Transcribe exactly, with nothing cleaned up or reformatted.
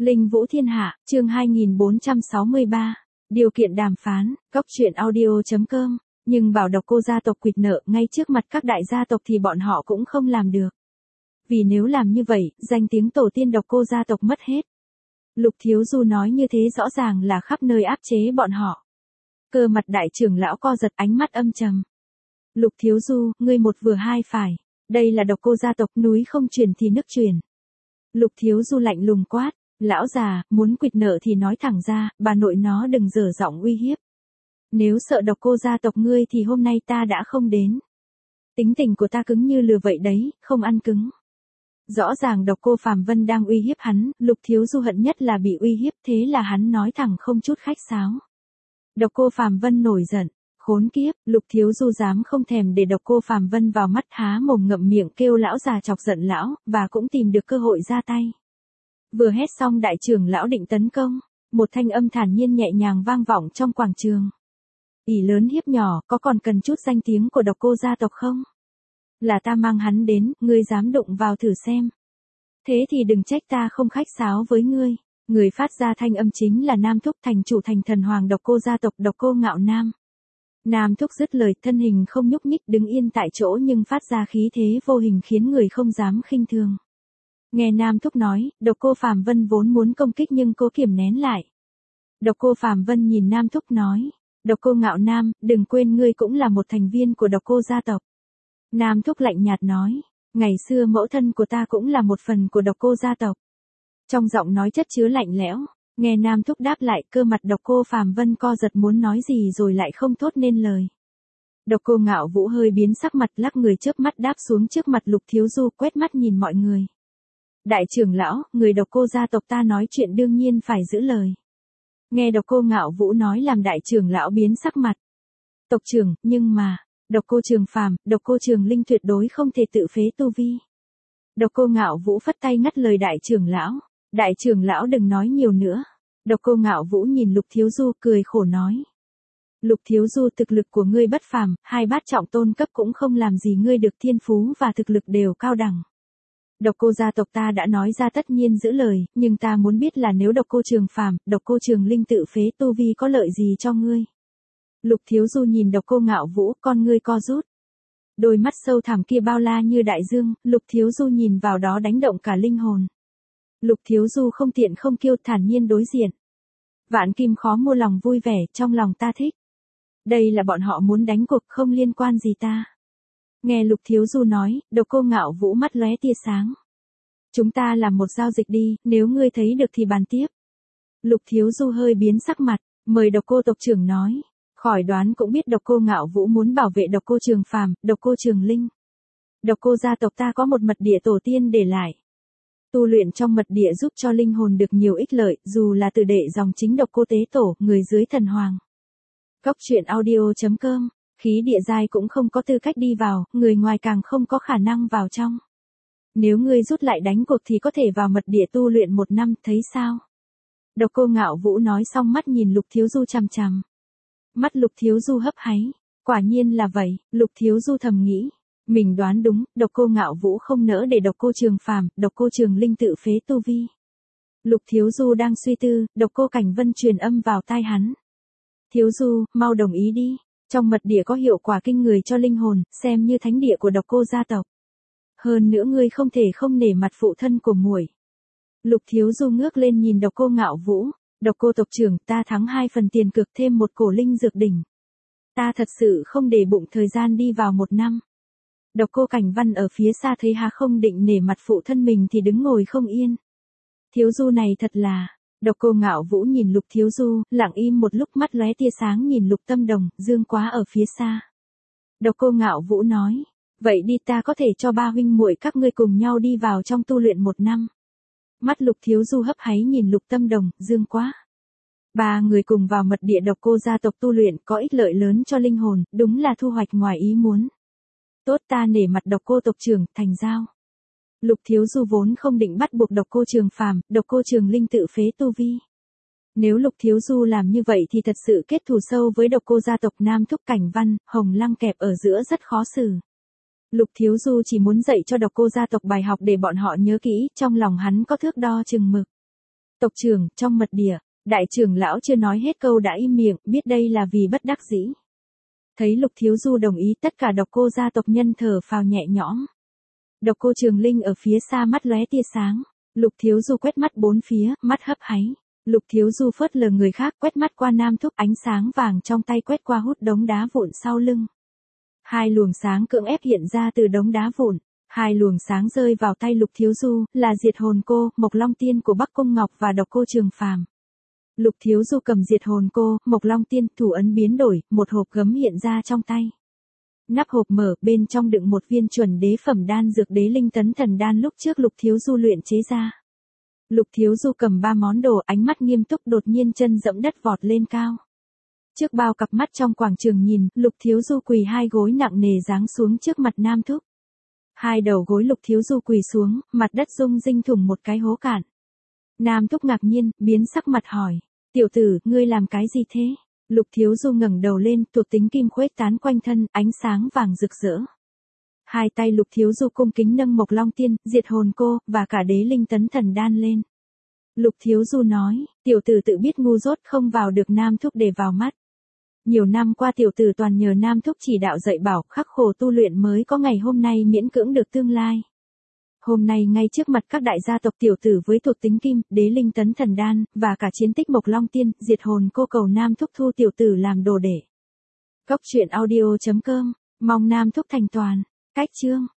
Linh Vũ Thiên Hạ, chương hai nghìn bốn trăm sáu mươi ba. Điều kiện đàm phán, góc truyện audio chấm com. Nhưng bảo Độc Cô gia tộc quỵt nợ ngay trước mặt các đại gia tộc thì bọn họ cũng không làm được. Vì nếu làm như vậy, danh tiếng tổ tiên Độc Cô gia tộc mất hết. Lục Thiếu Du nói như thế rõ ràng là khắp nơi áp chế bọn họ. Cơ mặt đại trưởng lão co giật, ánh mắt âm trầm. Lục Thiếu Du, ngươi một vừa hai phải. Đây là Độc Cô gia tộc, núi không chuyển thì nước chuyển. Lục Thiếu Du lạnh lùng quát. Lão già, muốn quỵt nợ thì nói thẳng ra, bà nội nó đừng dở giọng uy hiếp. Nếu sợ Độc Cô gia tộc ngươi thì hôm nay ta đã không đến. Tính tình của ta cứng như lừa vậy đấy, không ăn cứng. Rõ ràng Độc Cô Phàm Vân đang uy hiếp hắn, Lục Thiếu Du hận nhất là bị uy hiếp, thế là hắn nói thẳng không chút khách sáo. Độc Cô Phàm Vân nổi giận, khốn kiếp, Lục Thiếu Du dám không thèm để Độc Cô Phàm Vân vào mắt, há mồm ngậm miệng kêu lão già chọc giận lão, và cũng tìm được cơ hội ra tay. Vừa hét xong đại trưởng lão định tấn công, một thanh âm thản nhiên nhẹ nhàng vang vọng trong quảng trường. Ỷ lớn hiếp nhỏ, có còn cần chút danh tiếng của Độc Cô gia tộc không? Là ta mang hắn đến, ngươi dám đụng vào thử xem. Thế thì đừng trách ta không khách sáo với ngươi. Người phát ra thanh âm chính là Nam Thúc, thành chủ thành thần hoàng Độc Cô gia tộc Độc Cô Ngạo Nam. Nam Thúc dứt lời, thân hình không nhúc nhích đứng yên tại chỗ nhưng phát ra khí thế vô hình khiến người không dám khinh thường. Nghe Nam Thúc nói, Độc Cô Phàm Vân vốn muốn công kích nhưng cố kiềm nén lại. Độc Cô Phàm Vân nhìn Nam Thúc nói, Độc Cô Ngạo Nam, đừng quên ngươi cũng là một thành viên của Độc Cô gia tộc. Nam Thúc lạnh nhạt nói, ngày xưa mẫu thân của ta cũng là một phần của Độc Cô gia tộc. Trong giọng nói chất chứa lạnh lẽo, nghe Nam Thúc đáp lại, cơ mặt Độc Cô Phàm Vân co giật muốn nói gì rồi lại không thốt nên lời. Độc Cô Ngạo Vũ hơi biến sắc mặt, lắc người chớp mắt đáp xuống trước mặt Lục Thiếu Du, quét mắt nhìn mọi người. Đại trưởng lão, người Độc Cô gia tộc ta nói chuyện đương nhiên phải giữ lời. Nghe Độc Cô Ngạo Vũ nói làm đại trưởng lão biến sắc mặt. Tộc trưởng, nhưng mà, Độc Cô Trường Phàm, Độc Cô Trường Linh tuyệt đối không thể tự phế tu vi. Độc Cô Ngạo Vũ phất tay ngắt lời đại trưởng lão. Đại trưởng lão đừng nói nhiều nữa. Độc Cô Ngạo Vũ nhìn Lục Thiếu Du cười khổ nói. Lục Thiếu Du, thực lực của ngươi bất phàm, hai bát trọng tôn cấp cũng không làm gì ngươi được, thiên phú và thực lực đều cao đẳng. Độc Cô gia tộc ta đã nói ra tất nhiên giữ lời, nhưng ta muốn biết là nếu Độc Cô Trường Phàm, Độc Cô Trường Linh tự phế tu vi có lợi gì cho ngươi? Lục Thiếu Du nhìn Độc Cô Ngạo Vũ, con ngươi co rút. Đôi mắt sâu thẳm kia bao la như đại dương, Lục Thiếu Du nhìn vào đó đánh động cả linh hồn. Lục Thiếu Du không tiện không kiêu, thản nhiên đối diện. Vạn kim khó mua lòng vui vẻ, trong lòng ta thích. Đây là bọn họ muốn đánh cuộc, không liên quan gì ta. Nghe Lục Thiếu Du nói, Độc Cô Ngạo Vũ mắt lóe tia sáng. Chúng ta làm một giao dịch đi, nếu ngươi thấy được thì bàn tiếp. Lục Thiếu Du hơi biến sắc mặt, mời Độc Cô tộc trưởng nói. Khỏi đoán cũng biết Độc Cô Ngạo Vũ muốn bảo vệ Độc Cô Trường Phàm, Độc Cô Trường Linh. Độc Cô gia tộc ta có một mật địa tổ tiên để lại. Tu luyện trong mật địa giúp cho linh hồn được nhiều ích lợi, dù là từ đệ dòng chính Độc Cô Tế Tổ, người dưới thần hoàng. Góc truyện audio chấm com. Khí địa giai cũng không có tư cách đi vào, người ngoài càng không có khả năng vào trong. Nếu ngươi rút lại đánh cuộc thì có thể vào mật địa tu luyện một năm, thấy sao? Độc Cô Ngạo Vũ nói xong mắt nhìn Lục Thiếu Du chằm chằm. Mắt Lục Thiếu Du hấp háy. Quả nhiên là vậy, Lục Thiếu Du thầm nghĩ. Mình đoán đúng, Độc Cô Ngạo Vũ không nỡ để Độc Cô Trường Phàm, Độc Cô Trường Linh tự phế tu vi. Lục Thiếu Du đang suy tư, Độc Cô Cảnh Vân truyền âm vào tai hắn. Thiếu Du, mau đồng ý đi. Trong mật địa có hiệu quả kinh người cho linh hồn, xem như thánh địa của Độc Cô gia tộc. Hơn nữa ngươi không thể không nể mặt phụ thân của muội. Lục Thiếu Du ngước lên nhìn Độc Cô Ngạo Vũ. Độc Cô tộc trưởng, ta thắng hai phần tiền cược thêm một cổ linh dược đỉnh. Ta thật sự không để bụng thời gian đi vào một năm. Độc Cô Cảnh Văn ở phía xa thấy há không định nể mặt phụ thân mình thì đứng ngồi không yên. Thiếu Du này thật là... Độc Cô Ngạo Vũ nhìn Lục Thiếu Du, lặng im một lúc mắt lóe tia sáng nhìn Lục Tâm Đồng, Dương Quá ở phía xa. Độc Cô Ngạo Vũ nói, vậy đi, ta có thể cho ba huynh muội các ngươi cùng nhau đi vào trong tu luyện một năm. Mắt Lục Thiếu Du hấp háy nhìn Lục Tâm Đồng, Dương Quá. Ba người cùng vào mật địa Độc Cô gia tộc tu luyện có ích lợi lớn cho linh hồn, đúng là thu hoạch ngoài ý muốn. Tốt, ta nể mặt Độc Cô tộc trưởng, thành giao. Lục Thiếu Du vốn không định bắt buộc Độc Cô Trường Phàm, Độc Cô Trường Linh tự phế tu vi. Nếu Lục Thiếu Du làm như vậy thì thật sự kết thù sâu với Độc Cô gia tộc. Nam Thúc, Cảnh Văn, Hồng Lăng kẹp ở giữa rất khó xử. Lục Thiếu Du chỉ muốn dạy cho Độc Cô gia tộc bài học để bọn họ nhớ kỹ, trong lòng hắn có thước đo chừng mực. Tộc trưởng, trong mật địa, đại trưởng lão chưa nói hết câu đã im miệng, biết đây là vì bất đắc dĩ. Thấy Lục Thiếu Du đồng ý, tất cả độc cô gia tộc nhân thở phào nhẹ nhõm. Độc cô Trường Linh ở phía xa mắt lóe tia sáng. Lục Thiếu Du quét mắt bốn phía, mắt hấp háy. Lục Thiếu Du phớt lờ người khác, quét mắt qua Nam Thúc, ánh sáng vàng trong tay quét qua hút đống đá vụn sau lưng. Hai luồng sáng cưỡng ép hiện ra từ đống đá vụn. Hai luồng sáng rơi vào tay Lục Thiếu Du, là Diệt Hồn Cô, Mộc Long Tiên của Bắc Cung Ngọc và độc cô Trường Phàm. Lục Thiếu Du cầm Diệt Hồn Cô, Mộc Long Tiên, thủ ấn biến đổi, một hộp gấm hiện ra trong tay. Nắp hộp mở, bên trong đựng một viên chuẩn đế phẩm đan dược Đế Linh Tấn Thần Đan lúc trước Lục Thiếu Du luyện chế ra. Lục Thiếu Du cầm ba món đồ, ánh mắt nghiêm túc, đột nhiên chân dẫm đất vọt lên cao. Trước bao cặp mắt trong quảng trường nhìn, Lục Thiếu Du quỳ hai gối nặng nề giáng xuống trước mặt Nam Thúc. Hai đầu gối Lục Thiếu Du quỳ xuống, mặt đất rung rinh thủng một cái hố cạn. Nam Thúc ngạc nhiên, biến sắc mặt hỏi, tiểu tử, ngươi làm cái gì thế? Lục Thiếu Du ngẩng đầu lên, thuộc tính kim khuếch tán quanh thân, ánh sáng vàng rực rỡ. Hai tay Lục Thiếu Du cung kính nâng Mộc Long Tiên, Diệt Hồn Cô, và cả Đế Linh Tấn Thần Đan lên. Lục Thiếu Du nói, tiểu tử tự biết ngu dốt không vào được Nam Thúc để vào mắt. Nhiều năm qua tiểu tử toàn nhờ Nam Thúc chỉ đạo dạy bảo, khắc khổ tu luyện mới có ngày hôm nay miễn cưỡng được tương lai. Hôm nay ngay trước mặt các đại gia tộc tiểu tử với thuộc tính kim, Đế Linh Tấn Thần Đan, và cả chiến tích Mộc Long Tiên, Diệt Hồn Cô cầu Nam Thúc thu tiểu tử làm đồ đệ. Cốc truyện audio chấm com, mong Nam Thúc thành toàn. Cách chương